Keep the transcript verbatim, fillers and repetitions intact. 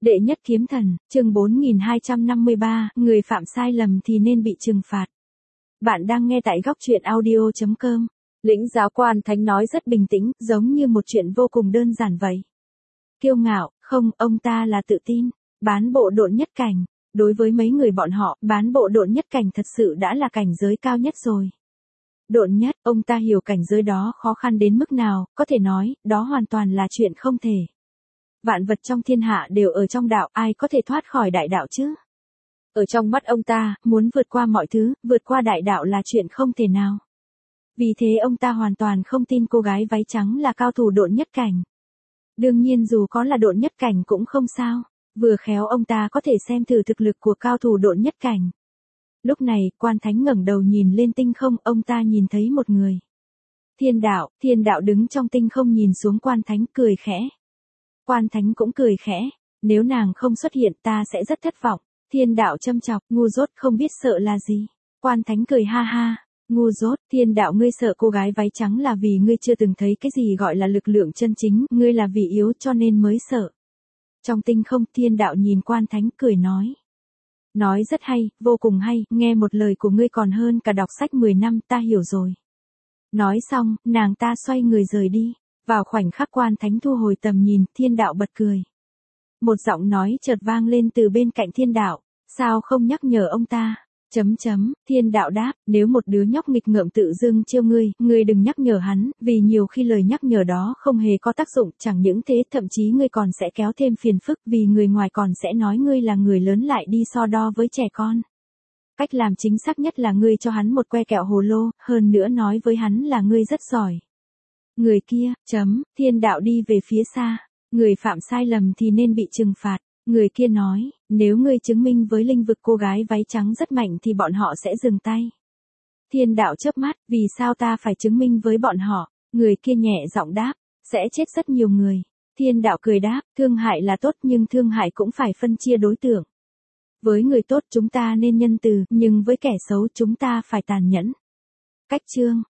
Đệ nhất kiếm thần, chương bốn nghìn hai trăm năm mươi ba, người phạm sai lầm thì nên bị trừng phạt. Bạn đang nghe tại góc truyện audio chấm com. Lĩnh giáo quan thánh nói rất bình tĩnh, giống như một chuyện vô cùng đơn giản vậy. Kiêu ngạo, không, ông ta là tự tin. Bán bộ độn nhất cảnh. Đối với mấy người bọn họ, bán bộ độn nhất cảnh thật sự đã là cảnh giới cao nhất rồi. Độn nhất, ông ta hiểu cảnh giới đó khó khăn đến mức nào, có thể nói, đó hoàn toàn là chuyện không thể. Vạn vật trong thiên hạ đều ở trong đạo, ai có thể thoát khỏi đại đạo chứ? Ở trong mắt ông ta, muốn vượt qua mọi thứ, vượt qua đại đạo là chuyện không thể nào. Vì thế ông ta hoàn toàn không tin cô gái váy trắng là cao thủ độn nhất cảnh. Đương nhiên dù có là độn nhất cảnh cũng không sao, vừa khéo ông ta có thể xem thử thực lực của cao thủ độn nhất cảnh. Lúc này, quan thánh ngẩng đầu nhìn lên tinh không, ông ta nhìn thấy một người. Thiên đạo, thiên đạo đứng trong tinh không nhìn xuống quan thánh cười khẽ. Quan thánh cũng cười khẽ, nếu nàng không xuất hiện ta sẽ rất thất vọng. Thiên đạo châm chọc, ngu dốt không biết sợ là gì. Quan thánh cười ha ha, ngu dốt, thiên đạo ngươi sợ cô gái váy trắng là vì ngươi chưa từng thấy cái gì gọi là lực lượng chân chính, ngươi là vì yếu cho nên mới sợ. Trong tinh không thiên đạo nhìn quan thánh cười nói. Nói rất hay, vô cùng hay, nghe một lời của ngươi còn hơn cả đọc sách mười năm, ta hiểu rồi. Nói xong, nàng ta xoay người rời đi. Vào khoảnh khắc quan thánh thu hồi tầm nhìn, thiên đạo bật cười. Một giọng nói chợt vang lên từ bên cạnh thiên đạo, sao không nhắc nhở ông ta? Chấm chấm, thiên đạo đáp, nếu một đứa nhóc nghịch ngợm tự dưng trêu ngươi, ngươi đừng nhắc nhở hắn, vì nhiều khi lời nhắc nhở đó không hề có tác dụng, chẳng những thế thậm chí ngươi còn sẽ kéo thêm phiền phức vì người ngoài còn sẽ nói ngươi là người lớn lại đi so đo với trẻ con. Cách làm chính xác nhất là ngươi cho hắn một que kẹo hồ lô, hơn nữa nói với hắn là ngươi rất giỏi. Người kia, chấm, thiên đạo đi về phía xa, người phạm sai lầm thì nên bị trừng phạt. Người kia nói, nếu ngươi chứng minh với linh vực cô gái váy trắng rất mạnh thì bọn họ sẽ dừng tay. Thiên đạo chớp mắt, vì sao ta phải chứng minh với bọn họ? Người kia nhẹ giọng đáp, sẽ chết rất nhiều người. Thiên đạo cười đáp, thương hại là tốt nhưng thương hại cũng phải phân chia đối tượng. Với người tốt chúng ta nên nhân từ, nhưng với kẻ xấu chúng ta phải tàn nhẫn. Cách chương